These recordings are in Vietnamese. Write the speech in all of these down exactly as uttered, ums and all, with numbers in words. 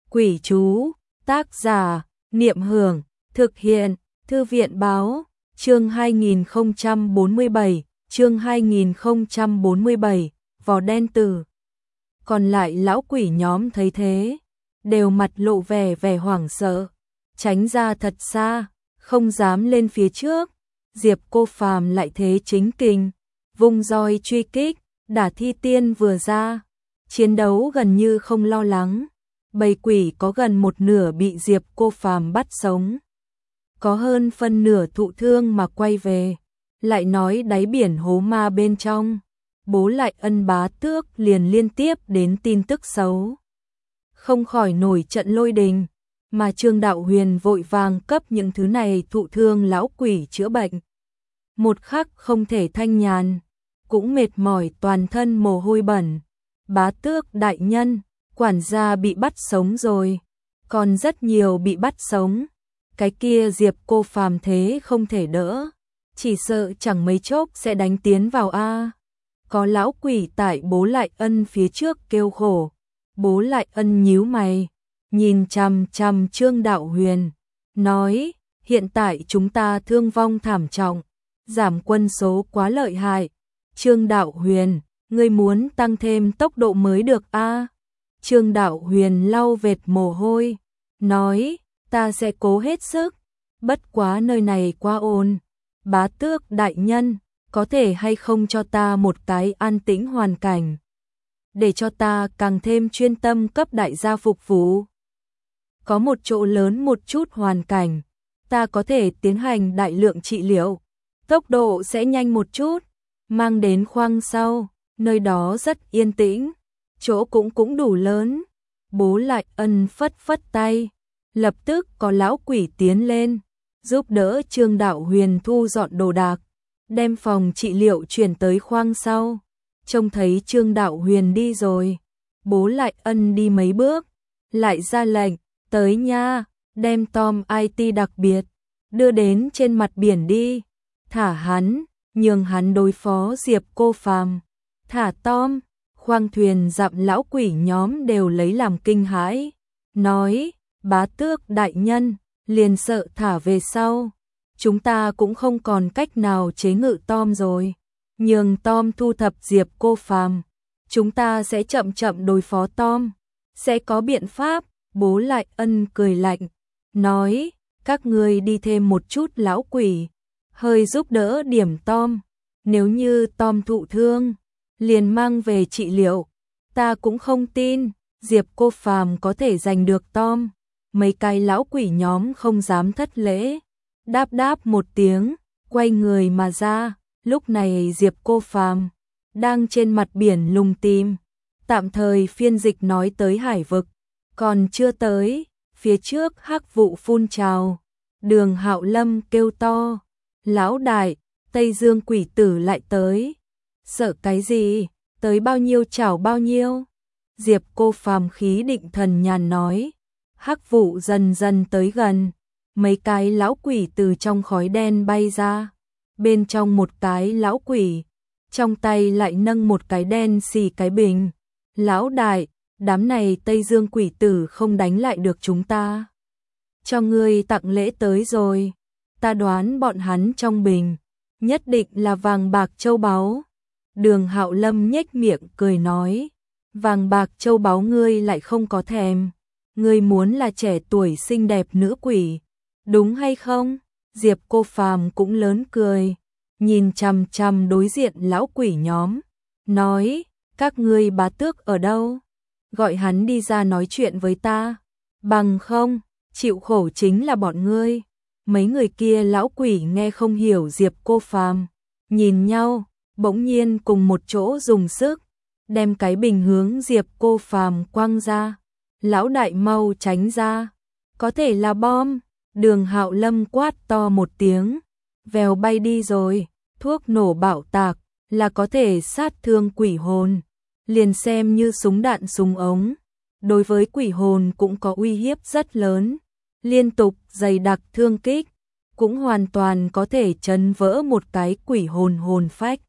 Quỷ chú, tác giả, Niệm Hưởng, thực hiện, Thư viện báo, chương hai nghìn không trăm bốn mươi bảy, chương hai nghìn không trăm bốn mươi bảy, vỏ đen tử. Còn lại lão quỷ nhóm thấy thế, đều mặt lộ vẻ vẻ hoảng sợ, tránh ra thật xa, không dám lên phía trước. Diệp Cô Phàm lại thế chính kình, vung roi truy kích, đả thi tiên vừa ra, chiến đấu gần như không lo lắng. Bầy quỷ có gần một nửa bị Diệp Cô Phàm bắt sống, có hơn phân nửa thụ thương mà quay về. Lại nói đáy biển hố ma bên trong, Bố Lại Ân Bá Tước liền liên tiếp đến tin tức xấu, không khỏi nổi trận lôi đình, mà Trương Đạo Huyền vội vàng cấp những thứ này thụ thương lão quỷ chữa bệnh. Một khắc không thể thanh nhàn, cũng mệt mỏi toàn thân mồ hôi bẩn. Bá Tước đại nhân, quản gia bị bắt sống rồi, còn rất nhiều bị bắt sống. Cái kia Diệp Cô Phàm thế không thể đỡ, chỉ sợ chẳng mấy chốc sẽ đánh tiến vào a. Có lão quỷ tại Bố Lại Ân phía trước kêu khổ. Bố Lại Ân nhíu mày, nhìn chằm chằm Trương Đạo Huyền, nói: hiện tại chúng ta thương vong thảm trọng, giảm quân số quá lợi hại. Trương Đạo Huyền, ngươi muốn tăng thêm tốc độ mới được a. Trương Đạo Huyền lau vệt mồ hôi, nói: ta sẽ cố hết sức, bất quá nơi này quá ồn. Bá Tước đại nhân, có thể hay không cho ta một cái an tĩnh hoàn cảnh, để cho ta càng thêm chuyên tâm cấp đại gia phục vụ. Có một chỗ lớn một chút hoàn cảnh, ta có thể tiến hành đại lượng trị liệu, tốc độ sẽ nhanh một chút, mang đến khoang sau, nơi đó rất yên tĩnh, chỗ cũng cũng đủ lớn. Bố Lại Ân phất phất tay, lập tức có lão quỷ tiến lên, giúp đỡ Trương Đạo Huyền thu dọn đồ đạc, đem phòng trị liệu chuyển tới khoang sau. Trông thấy Trương Đạo Huyền đi rồi, Bố Lại Ân đi mấy bước, lại ra lệnh: tới nha, đem Tom i tê đặc biệt đưa đến trên mặt biển đi, thả hắn, nhường hắn đối phó Diệp Cô Phàm. Thả Tom. Khoang thuyền dặm lão quỷ nhóm đều lấy làm kinh hãi, nói: Bá Tước đại nhân, liền sợ thả về sau, chúng ta cũng không còn cách nào chế ngự Tom rồi, nhường Tom thu thập Diệp Cô Phàm, chúng ta sẽ chậm chậm đối phó Tom, sẽ có biện pháp. Bố Lại Ân cười lạnh, nói: các ngươi đi thêm một chút lão quỷ, hơi giúp đỡ điểm Tom, nếu như Tom thụ thương, liền mang về trị liệu. Ta cũng không tin Diệp Cô Phàm có thể giành được Tom. Mấy cái lão quỷ nhóm không dám thất lễ, đáp đáp một tiếng, quay người mà ra. Lúc này Diệp Cô Phàm đang trên mặt biển lùng tìm, tạm thời phiên dịch nói tới hải vực, còn chưa tới. Phía trước hắc vụ phun trào, Đường Hạo Lâm kêu to: lão đại, Tây Dương quỷ tử lại tới. Sợ cái gì, tới bao nhiêu chảo bao nhiêu. Diệp Cô Phàm khí định thần nhàn nói. Hắc vụ dần dần tới gần, mấy cái lão quỷ từ trong khói đen bay ra. Bên trong một cái lão quỷ, trong tay lại nâng một cái đen xì cái bình. Lão đại, đám này Tây Dương quỷ tử không đánh lại được chúng ta, cho ngươi tặng lễ tới rồi. Ta đoán bọn hắn trong bình nhất định là vàng bạc châu báu. Đường Hạo Lâm nhếch miệng cười nói: vàng bạc châu báu ngươi lại không có thèm, ngươi muốn là trẻ tuổi xinh đẹp nữ quỷ, đúng hay không? Diệp Cô Phàm cũng lớn cười, nhìn chằm chằm đối diện lão quỷ nhóm, nói: các ngươi Bá Tước ở đâu? Gọi hắn đi ra nói chuyện với ta, bằng không, chịu khổ chính là bọn ngươi. Mấy người kia lão quỷ nghe không hiểu Diệp Cô Phàm, nhìn nhau, bỗng nhiên cùng một chỗ dùng sức, đem cái bình hướng Diệp Cô Phàm quăng ra. Lão đại mau tránh ra, có thể là bom. Đường Hạo Lâm quát to một tiếng, vèo bay đi rồi. Thuốc nổ bạo tạc là có thể sát thương quỷ hồn, liền xem như súng đạn súng ống, đối với quỷ hồn cũng có uy hiếp rất lớn. Liên tục dày đặc thương kích cũng hoàn toàn có thể chấn vỡ một cái quỷ hồn hồn phách.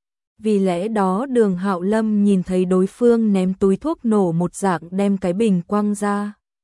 Vì lẽ đó Đường Hạo Lâm nhìn thấy đối phương ném túi thuốc nổ một dạng đem cái bình quăng ra,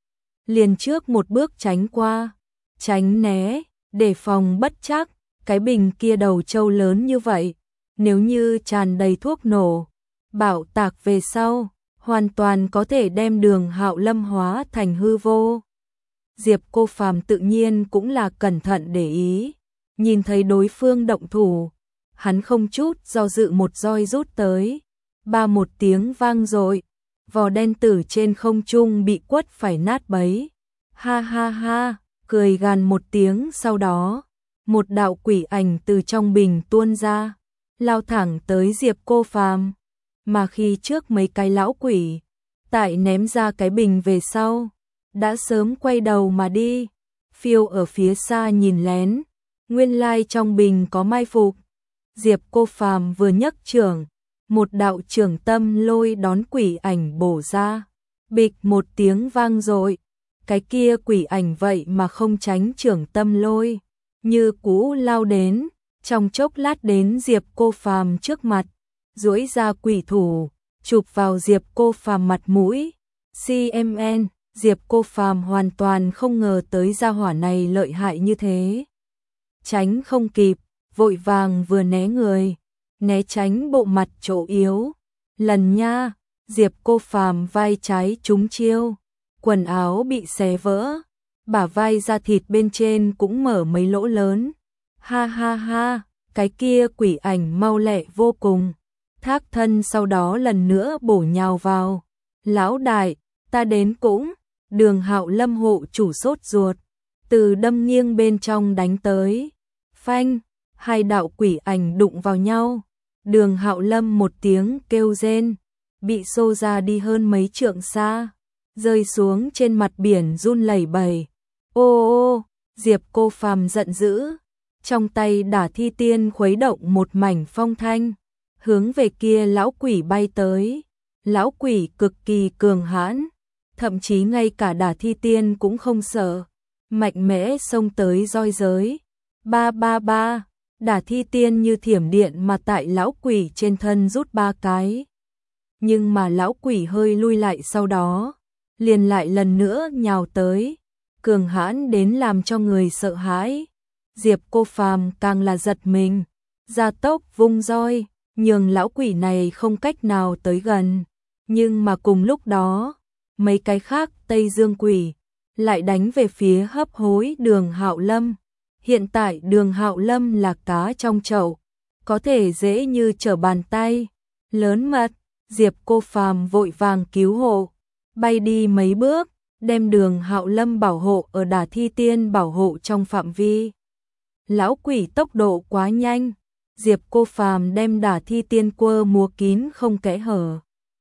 liền trước một bước tránh qua, tránh né, để phòng bất chắc, cái bình kia đầu trâu lớn như vậy, nếu như tràn đầy thuốc nổ, bạo tạc về sau, hoàn toàn có thể đem Đường Hạo Lâm hóa thành hư vô. Diệp Cô Phàm tự nhiên cũng là cẩn thận để ý, nhìn thấy đối phương động thủ, hắn không chút do dự một roi rút tới, ba một tiếng vang dội, vỏ đen tử trên không trung bị quất phải nát bấy. Ha ha ha, cười gằn một tiếng, sau đó, một đạo quỷ ảnh từ trong bình tuôn ra, lao thẳng tới Diệp Cô Phàm, mà khi trước mấy cái lão quỷ, tại ném ra cái bình về sau, đã sớm quay đầu mà đi, phiêu ở phía xa nhìn lén, nguyên lai trong bình có mai phục. Diệp Cô Phàm vừa nhấc trưởng, một đạo trưởng tâm lôi đón quỷ ảnh bổ ra, bịch một tiếng vang dội, cái kia quỷ ảnh vậy mà không tránh trưởng tâm lôi, như cũ lao đến, trong chốc lát đến Diệp Cô Phàm trước mặt, duỗi ra quỷ thủ, chụp vào Diệp Cô Phàm mặt mũi. xê em en, Diệp Cô Phàm hoàn toàn không ngờ tới gia hỏa này lợi hại như thế. Tránh không kịp, vội vàng vừa né người, né tránh bộ mặt chỗ yếu. Lần nha, Diệp Cô Phàm vai trái trúng chiêu, quần áo bị xé vỡ, bả vai da thịt bên trên cũng mở mấy lỗ lớn. Ha ha ha, cái kia quỷ ảnh mau lẹ vô cùng, thác thân sau đó lần nữa bổ nhào vào. Lão đại, ta đến cũng. Đường Hạo Lâm hộ chủ sốt ruột, từ đâm nghiêng bên trong đánh tới. Phanh, hai đạo quỷ ảnh đụng vào nhau. Đường Hạo Lâm một tiếng kêu rên, bị xô ra đi hơn mấy trượng xa, rơi xuống trên mặt biển run lẩy bẩy. Ô ô, Diệp Cô Phàm giận dữ, trong tay Đả Thi Tiên khuấy động một mảnh phong thanh, hướng về kia lão quỷ bay tới. Lão quỷ cực kỳ cường hãn, thậm chí ngay cả Đả Thi Tiên cũng không sợ, mạnh mẽ xông tới roi giới. Ba ba ba, Đả Thi Tiên như thiểm điện mà tại lão quỷ trên thân rút ba cái. Nhưng mà lão quỷ hơi lui lại, sau đó liền lại lần nữa nhào tới, cường hãn đến làm cho người sợ hãi. Diệp Cô Phàm càng là giật mình, gia tốc vung roi, nhường lão quỷ này không cách nào tới gần. Nhưng mà cùng lúc đó, mấy cái khác Tây Dương quỷ lại đánh về phía hấp hối Đường Hạo Lâm. Hiện tại Đường Hạo Lâm là cá trong chậu, có thể dễ như trở bàn tay. Lớn mật, Diệp Cô Phàm vội vàng cứu hộ, bay đi mấy bước, đem Đường Hạo Lâm bảo hộ ở Đả Thi Tiên bảo hộ trong phạm vi. Lão quỷ tốc độ quá nhanh, Diệp Cô Phàm đem Đả Thi Tiên quơ múa kín không kẽ hở,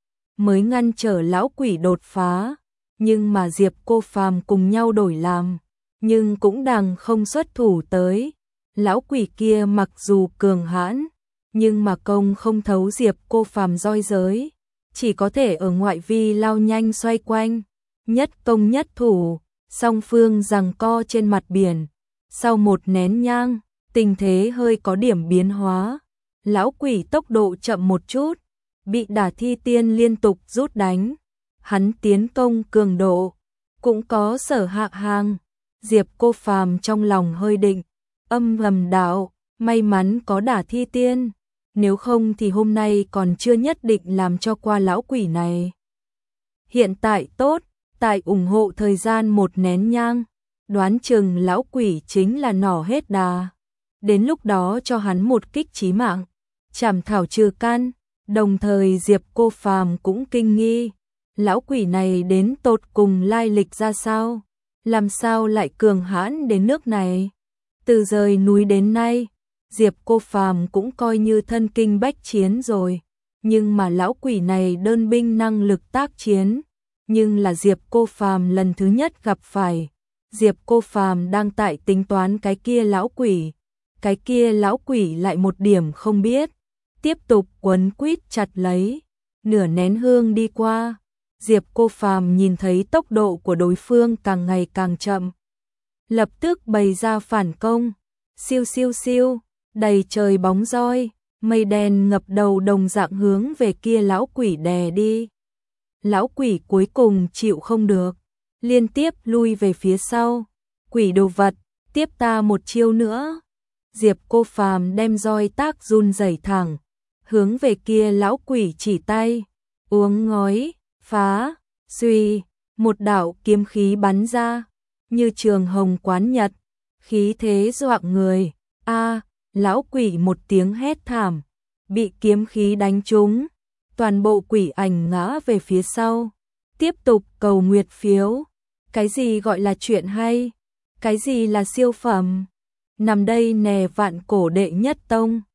mới ngăn trở lão quỷ đột phá. Nhưng mà Diệp Cô Phàm cùng nhau đổi làm, nhưng cũng đằng không xuất thủ tới. Lão quỷ kia mặc dù cường hãn, nhưng mà công không thấu Diệp Cô Phàm roi giới, chỉ có thể ở ngoại vi lao nhanh xoay quanh, nhất công nhất thủ, song phương giằng co trên mặt biển. Sau một nén nhang, tình thế hơi có điểm biến hóa, lão quỷ tốc độ chậm một chút, bị Đả Thi Tiên liên tục rút đánh. Hắn tiến công cường độ cũng có sở hạ hàng. Diệp Cô Phàm trong lòng hơi định, âm thầm đạo, may mắn có Đả Thi Tiên, nếu không thì hôm nay còn chưa nhất định làm cho qua lão quỷ này. Hiện tại tốt, tại ủng hộ thời gian một nén nhang, đoán chừng lão quỷ chính là nỏ hết đà. Đến lúc đó cho hắn một kích chí mạng, chảm thảo trừ căn. Đồng thời Diệp Cô Phàm cũng kinh nghi, lão quỷ này đến tột cùng lai lịch ra sao, làm sao lại cường hãn đến nước này. Từ rời núi đến nay, Diệp Cô Phàm cũng coi như thân kinh bách chiến rồi, nhưng mà lão quỷ này đơn binh năng lực tác chiến, nhưng là Diệp Cô Phàm lần thứ nhất gặp phải. Diệp Cô Phàm đang tại tính toán cái kia lão quỷ, cái kia lão quỷ lại một điểm không biết, tiếp tục quấn quýt chặt lấy. Nửa nén hương đi qua, Diệp Cô Phàm nhìn thấy tốc độ của đối phương càng ngày càng chậm, lập tức bày ra phản công. Siêu siêu siêu, đầy trời bóng roi, mây đen ngập đầu đồng dạng hướng về kia lão quỷ đè đi. Lão quỷ cuối cùng chịu không được, liên tiếp lui về phía sau. Quỷ đồ vật, tiếp ta một chiêu nữa. Diệp Cô Phàm đem roi tác run rẩy thẳng, hướng về kia lão quỷ chỉ tay. Uống ngói, phá, suy, một đạo kiếm khí bắn ra, như trường hồng quán nhật, khí thế dọa người. A, lão quỷ một tiếng hét thảm, bị kiếm khí đánh trúng, toàn bộ quỷ ảnh ngã về phía sau. Tiếp tục cầu nguyệt phiếu. Cái gì gọi là chuyện hay? Cái gì là siêu phẩm? Nằm đây nè vạn cổ đệ nhất tông.